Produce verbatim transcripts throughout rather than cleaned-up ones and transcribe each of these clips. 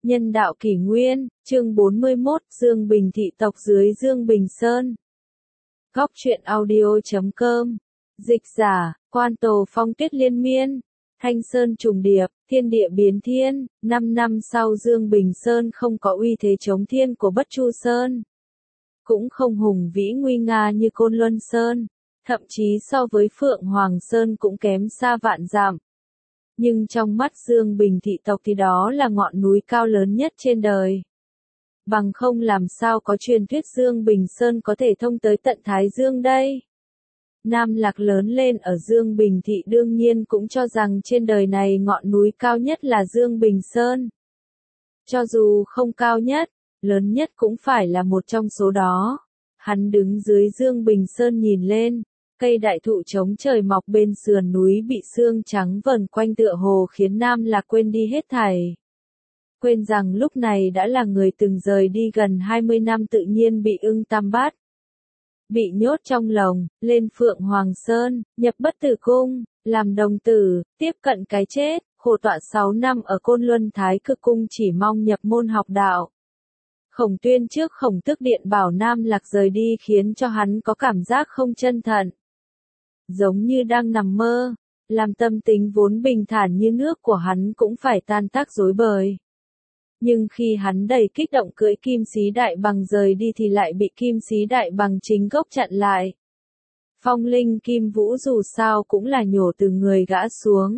Nhân đạo kỷ nguyên, chương bốn mươi mốt, Dương Bình thị tộc dưới Dương Bình Sơn. Góc truyện audio chấm com. Dịch giả, Quan Tồ Phong Tuyết Liên Miên. Thanh Sơn trùng điệp, thiên địa biến thiên. Năm năm sau Dương Bình Sơn không có uy thế chống thiên của Bất Chu Sơn. Cũng không hùng vĩ nguy nga như Côn Luân Sơn. Thậm chí so với Phượng Hoàng Sơn cũng kém xa vạn dặm. Nhưng trong mắt Dương Bình thị tộc thì đó là ngọn núi cao lớn nhất trên đời. Bằng không làm sao có truyền thuyết Dương Bình Sơn có thể thông tới tận Thái Dương đây. Nam Lạc lớn lên ở Dương Bình thị đương nhiên cũng cho rằng trên đời này ngọn núi cao nhất là Dương Bình Sơn. Cho dù không cao nhất, lớn nhất cũng phải là một trong số đó. Hắn đứng dưới Dương Bình Sơn nhìn lên. Cây đại thụ chống trời mọc bên sườn núi bị sương trắng vờn quanh tựa hồ khiến Nam Lạc quên đi hết thảy. Quên rằng lúc này đã là người từng rời đi gần hai mươi năm tự nhiên bị ưng tam bát. Bị nhốt trong lồng, lên Phượng Hoàng Sơn, nhập Bất Tử Cung, làm đồng tử, tiếp cận cái chết, khổ tọa sáu năm ở Côn Luân Thái Cực Cung chỉ mong nhập môn học đạo. Khổng Tuyên trước Khổng Tước Điện bảo Nam Lạc rời đi khiến cho hắn có cảm giác không chân thật. Giống như đang nằm mơ, làm tâm tính vốn bình thản như nước của hắn cũng phải tan tác rối bời. Nhưng khi hắn đầy kích động cưỡi Kim Xí Đại Bằng rời đi thì lại bị Kim Xí Đại Bằng chính gốc chặn lại. Phong linh Kim Vũ dù sao cũng là nhổ từ người gã xuống.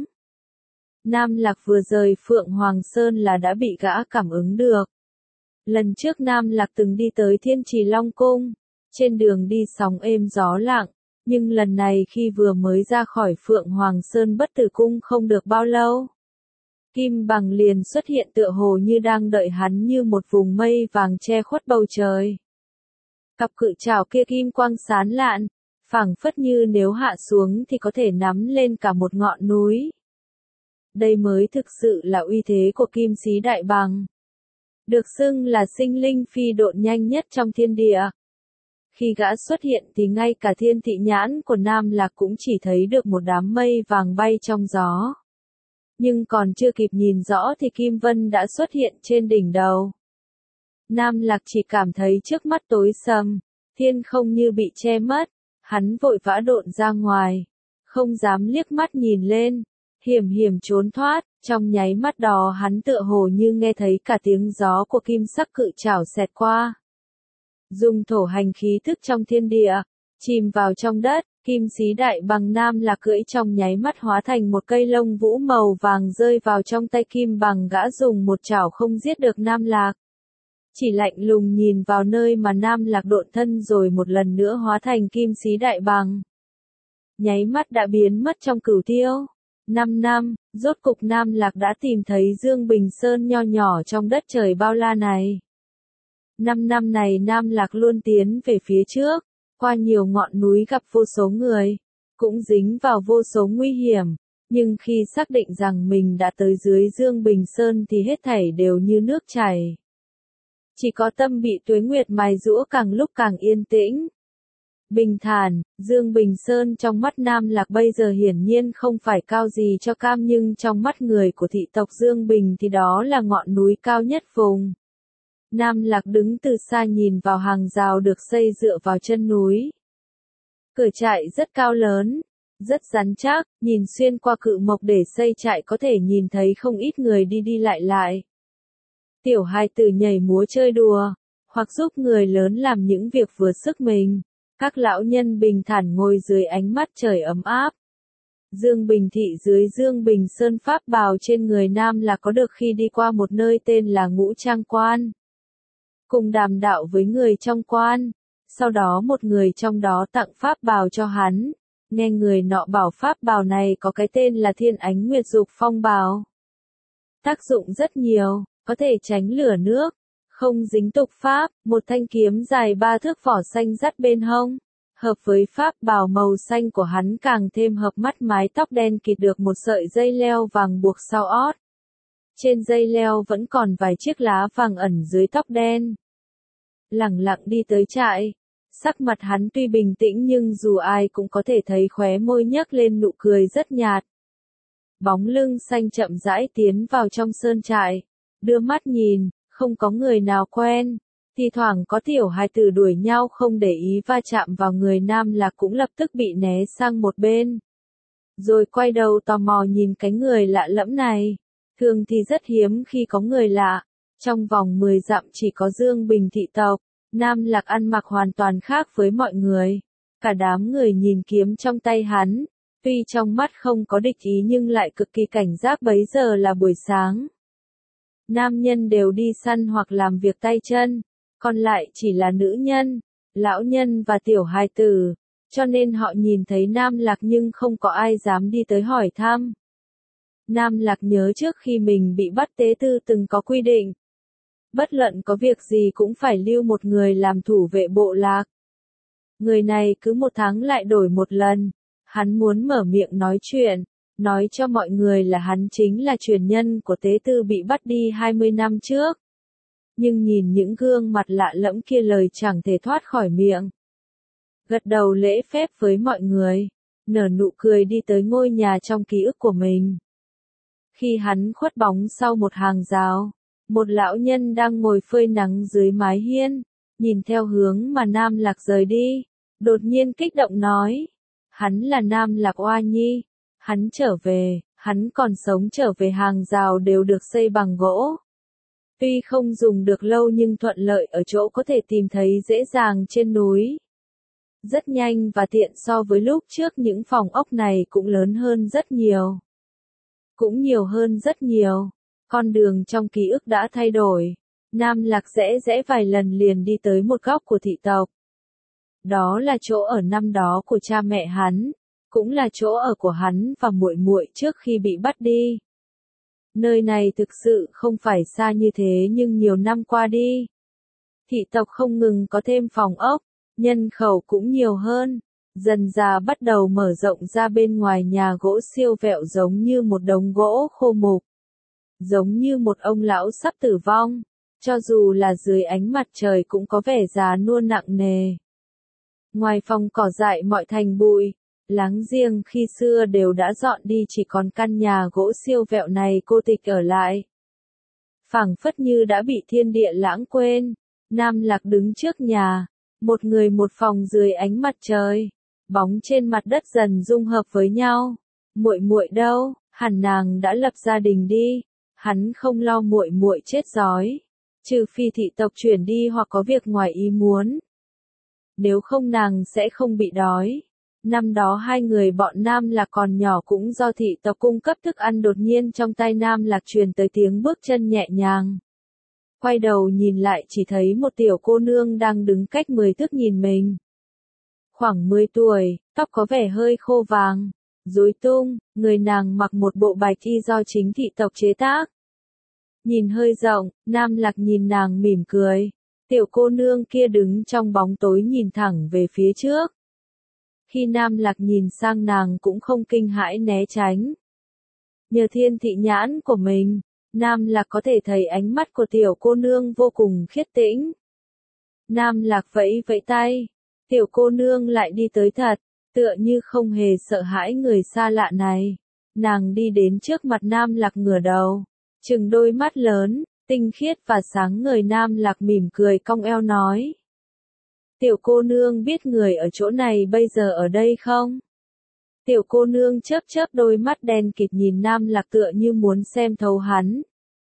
Nam Lạc vừa rời Phượng Hoàng Sơn là đã bị gã cảm ứng được. Lần trước Nam Lạc từng đi tới Thiên Trì Long Cung, trên đường đi sóng êm gió lặng. Nhưng lần này khi vừa mới ra khỏi Phượng Hoàng Sơn Bất Tử Cung không được bao lâu. Kim Bằng liền xuất hiện tựa hồ như đang đợi hắn như một vùng mây vàng che khuất bầu trời. Cặp cự trảo kia kim quang sáng lạn, phảng phất như nếu hạ xuống thì có thể nắm lên cả một ngọn núi. Đây mới thực sự là uy thế của Kim Xí Đại Bằng. Được xưng là sinh linh phi độn nhanh nhất trong thiên địa. Khi gã xuất hiện thì ngay cả thiên thị nhãn của Nam Lạc cũng chỉ thấy được một đám mây vàng bay trong gió. Nhưng còn chưa kịp nhìn rõ thì Kim Vân đã xuất hiện trên đỉnh đầu. Nam Lạc chỉ cảm thấy trước mắt tối sầm, thiên không như bị che mất, hắn vội vã độn ra ngoài, không dám liếc mắt nhìn lên, hiểm hiểm trốn thoát, trong nháy mắt đó hắn tựa hồ như nghe thấy cả tiếng gió của kim sắc cự trảo xẹt qua. Dùng thổ hành khí thức trong thiên địa, chìm vào trong đất, Kim Xí Đại Bằng Nam Lạc cưỡi trong nháy mắt hóa thành một cây lông vũ màu vàng rơi vào trong tay Kim Bằng, gã dùng một chảo không giết được Nam Lạc. Chỉ lạnh lùng nhìn vào nơi mà Nam Lạc độn thân rồi một lần nữa hóa thành Kim Xí Đại Bằng. Nháy mắt đã biến mất trong cửu tiêu. Năm năm, rốt cục Nam Lạc đã tìm thấy Dương Bình Sơn nho nhỏ trong đất trời bao la này. Năm năm này Nam Lạc luôn tiến về phía trước, qua nhiều ngọn núi gặp vô số người, cũng dính vào vô số nguy hiểm, nhưng khi xác định rằng mình đã tới dưới Dương Bình Sơn thì hết thảy đều như nước chảy. Chỉ có tâm bị tuế nguyệt mài giũa càng lúc càng yên tĩnh. Bình thản, Dương Bình Sơn trong mắt Nam Lạc bây giờ hiển nhiên không phải cao gì cho cam, nhưng trong mắt người của thị tộc Dương Bình thì đó là ngọn núi cao nhất vùng. Nam Lạc đứng từ xa nhìn vào hàng rào được xây dựa vào chân núi. Cửa trại rất cao lớn, rất rắn chắc, nhìn xuyên qua cự mộc để xây trại có thể nhìn thấy không ít người đi đi lại lại. Tiểu hài tử nhảy múa chơi đùa, hoặc giúp người lớn làm những việc vừa sức mình. Các lão nhân bình thản ngồi dưới ánh mắt trời ấm áp. Dương Bình thị dưới Dương Bình Sơn pháp bào trên người Nam Lạc có được khi đi qua một nơi tên là Ngũ Trang Quan. Cùng đàm đạo với người trong quan, sau đó một người trong đó tặng pháp bào cho hắn, nghe người nọ bảo pháp bào này có cái tên là Thiên Ánh Nguyệt Dục Phong bào. Tác dụng rất nhiều, có thể tránh lửa nước, không dính tục pháp, một thanh kiếm dài ba thước vỏ xanh dắt bên hông, hợp với pháp bào màu xanh của hắn càng thêm hợp mắt, mái tóc đen kịt được một sợi dây leo vàng buộc sau ót. Trên dây leo vẫn còn vài chiếc lá vàng ẩn dưới tóc đen. Lẳng lặng đi tới trại, sắc mặt hắn tuy bình tĩnh nhưng dù ai cũng có thể thấy khóe môi nhếch lên nụ cười rất nhạt. Bóng lưng xanh chậm rãi tiến vào trong sơn trại, đưa mắt nhìn, không có người nào quen. Thì thoảng có tiểu hài tử đuổi nhau không để ý va chạm vào người Nam Lạc cũng lập tức bị né sang một bên. Rồi quay đầu tò mò nhìn cái người lạ lẫm này. Thường thì rất hiếm khi có người lạ. Trong vòng mười dặm chỉ có Dương Bình thị tộc. Nam Lạc ăn mặc hoàn toàn khác với mọi người. Cả đám người nhìn kiếm trong tay hắn. Tuy trong mắt không có địch ý nhưng lại cực kỳ cảnh giác, bấy giờ là buổi sáng. Nam nhân đều đi săn hoặc làm việc tay chân. Còn lại chỉ là nữ nhân, lão nhân và tiểu hài tử. Cho nên họ nhìn thấy Nam Lạc nhưng không có ai dám đi tới hỏi thăm. Nam Lạc nhớ trước khi mình bị bắt tế tư từng có quy định. Bất luận có việc gì cũng phải lưu một người làm thủ vệ bộ lạc. Người này cứ một tháng lại đổi một lần. Hắn muốn mở miệng nói chuyện, nói cho mọi người là hắn chính là truyền nhân của tế tư bị bắt đi hai mươi năm trước. Nhưng nhìn những gương mặt lạ lẫm kia lời chẳng thể thoát khỏi miệng. Gật đầu lễ phép với mọi người, nở nụ cười đi tới ngôi nhà trong ký ức của mình. Khi hắn khuất bóng sau một hàng rào, một lão nhân đang ngồi phơi nắng dưới mái hiên, nhìn theo hướng mà Nam Lạc rời đi, đột nhiên kích động nói. Hắn là Nam Lạc Oa Nhi, hắn trở về, hắn còn sống trở về. Hàng rào đều được xây bằng gỗ. Tuy không dùng được lâu nhưng thuận lợi ở chỗ có thể tìm thấy dễ dàng trên núi. Rất nhanh và tiện so với lúc trước, những phòng ốc này cũng lớn hơn rất nhiều. Cũng nhiều hơn rất nhiều. Con đường trong ký ức đã thay đổi. Nam Lạc rẽ rẽ vài lần liền đi tới một góc của thị tộc. Đó là chỗ ở năm đó của cha mẹ hắn, cũng là chỗ ở của hắn và muội muội trước khi bị bắt đi. Nơi này thực sự không phải xa như thế nhưng nhiều năm qua đi, thị tộc không ngừng có thêm phòng ốc, nhân khẩu cũng nhiều hơn, dần dà bắt đầu mở rộng ra. Bên ngoài nhà gỗ siêu vẹo giống như một đống gỗ khô mục, giống như một ông lão sắp tử vong, cho dù là dưới ánh mặt trời cũng có vẻ già nua nặng nề. Ngoài phòng cỏ dại mọi thành bụi, láng giềng khi xưa đều đã dọn đi, chỉ còn căn nhà gỗ siêu vẹo này cô tịch ở lại. Phảng phất như đã bị thiên địa lãng quên, Nam Lạc đứng trước nhà, một người một phòng dưới ánh mặt trời, bóng trên mặt đất dần dung hợp với nhau. Muội muội đâu? Hẳn nàng đã lập gia đình đi. Hắn không lo muội muội chết đói, trừ phi thị tộc chuyển đi hoặc có việc ngoài ý muốn. Nếu không nàng sẽ không bị đói. Năm đó hai người bọn Nam Lạc còn nhỏ cũng do thị tộc cung cấp thức ăn. Đột nhiên trong tai Nam Lạc truyền tới tiếng bước chân nhẹ nhàng. Quay đầu nhìn lại chỉ thấy một tiểu cô nương đang đứng cách mười thước nhìn mình. Khoảng mười tuổi, tóc có vẻ hơi khô vàng, rối tung, người nàng mặc một bộ bạch y do chính thị tộc chế tác. Nhìn hơi rộng, Nam Lạc nhìn nàng mỉm cười. Tiểu cô nương kia đứng trong bóng tối nhìn thẳng về phía trước. Khi Nam Lạc nhìn sang nàng cũng không kinh hãi né tránh. Nhờ thiên thị nhãn của mình, Nam Lạc có thể thấy ánh mắt của tiểu cô nương vô cùng khiết tĩnh. Nam Lạc vẫy vẫy tay, tiểu cô nương lại đi tới thật, tựa như không hề sợ hãi người xa lạ này. Nàng đi đến trước mặt Nam Lạc ngửa đầu, trừng đôi mắt lớn, tinh khiết và sáng ngời. Nam Lạc mỉm cười cong eo nói. Tiểu cô nương biết người ở chỗ này bây giờ ở đây không? Tiểu cô nương chớp chớp đôi mắt đen kịt nhìn Nam Lạc tựa như muốn xem thấu hắn.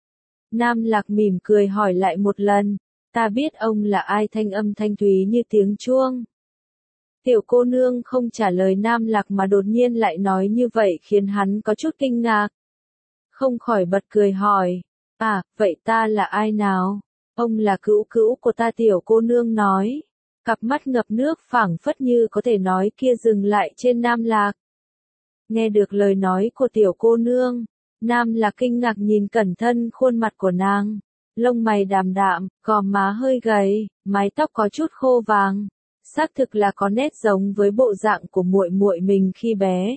Nam Lạc mỉm cười hỏi lại một lần, ta biết ông là ai? Thanh âm thanh thúy như tiếng chuông. Tiểu cô nương không trả lời Nam Lạc mà đột nhiên lại nói như vậy khiến hắn có chút kinh ngạc. Không khỏi bật cười hỏi, à, vậy ta là ai nào? Ông là cữu cữu của ta. Tiểu cô nương nói, cặp mắt ngập nước phảng phất như có thể nói kia dừng lại trên Nam Lạc. Nghe được lời nói của tiểu cô nương, Nam Lạc kinh ngạc nhìn cẩn thận khuôn mặt của nàng, lông mày đàm đạm, gò má hơi gầy, mái tóc có chút khô vàng, xác thực là có nét giống với bộ dạng của muội muội mình khi bé.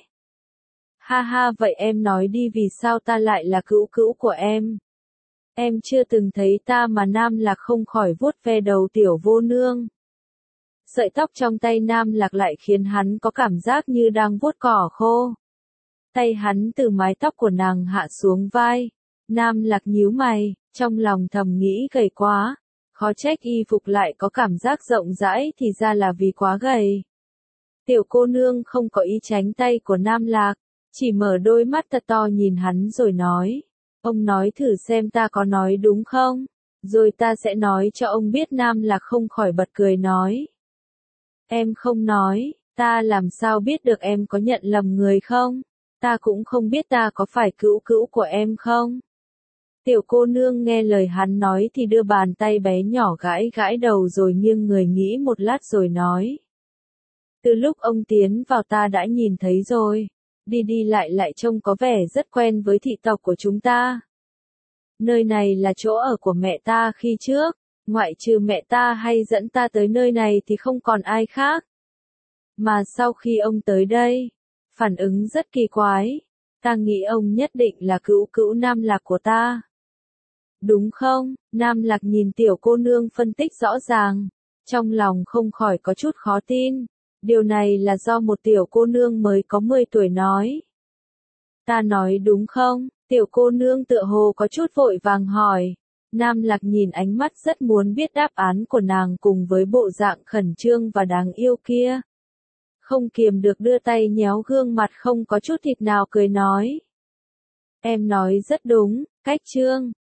Ha ha, vậy em nói đi, vì sao ta lại là cữu cữu của em? Em chưa từng thấy ta mà. Nam Lạc không khỏi vuốt ve đầu tiểu vô nương. Sợi tóc trong tay Nam Lạc lại khiến hắn có cảm giác như đang vuốt cỏ khô. Tay hắn từ mái tóc của nàng hạ xuống vai, Nam Lạc nhíu mày, trong lòng thầm nghĩ gầy quá. Khó trách y phục lại có cảm giác rộng rãi thì ra là vì quá gầy. Tiểu cô nương không có ý tránh tay của Nam Lạc, chỉ mở đôi mắt thật to nhìn hắn rồi nói. Ông nói thử xem ta có nói đúng không? Rồi ta sẽ nói cho ông biết. Nam Lạc không khỏi bật cười nói. Em không nói, ta làm sao biết được em có nhận lầm người không? Ta cũng không biết ta có phải cữu cữu của em không? Tiểu cô nương nghe lời hắn nói thì đưa bàn tay bé nhỏ gãi gãi đầu rồi nghiêng người nghĩ một lát rồi nói. Từ lúc ông tiến vào ta đã nhìn thấy rồi, đi đi lại lại trông có vẻ rất quen với thị tộc của chúng ta. Nơi này là chỗ ở của mẹ ta khi trước, ngoại trừ mẹ ta hay dẫn ta tới nơi này thì không còn ai khác. Mà sau khi ông tới đây, phản ứng rất kỳ quái, ta nghĩ ông nhất định là cữu cữu Nam Lạc của ta. Đúng không? Nam Lạc nhìn tiểu cô nương phân tích rõ ràng, trong lòng không khỏi có chút khó tin. Điều này là do một tiểu cô nương mới có mười tuổi nói. Ta nói đúng không? Tiểu cô nương tựa hồ có chút vội vàng hỏi. Nam Lạc nhìn ánh mắt rất muốn biết đáp án của nàng cùng với bộ dạng khẩn trương và đáng yêu kia. Không kiềm được đưa tay nhéo gương mặt không có chút thịt nào cười nói. Em nói rất đúng, cách trương.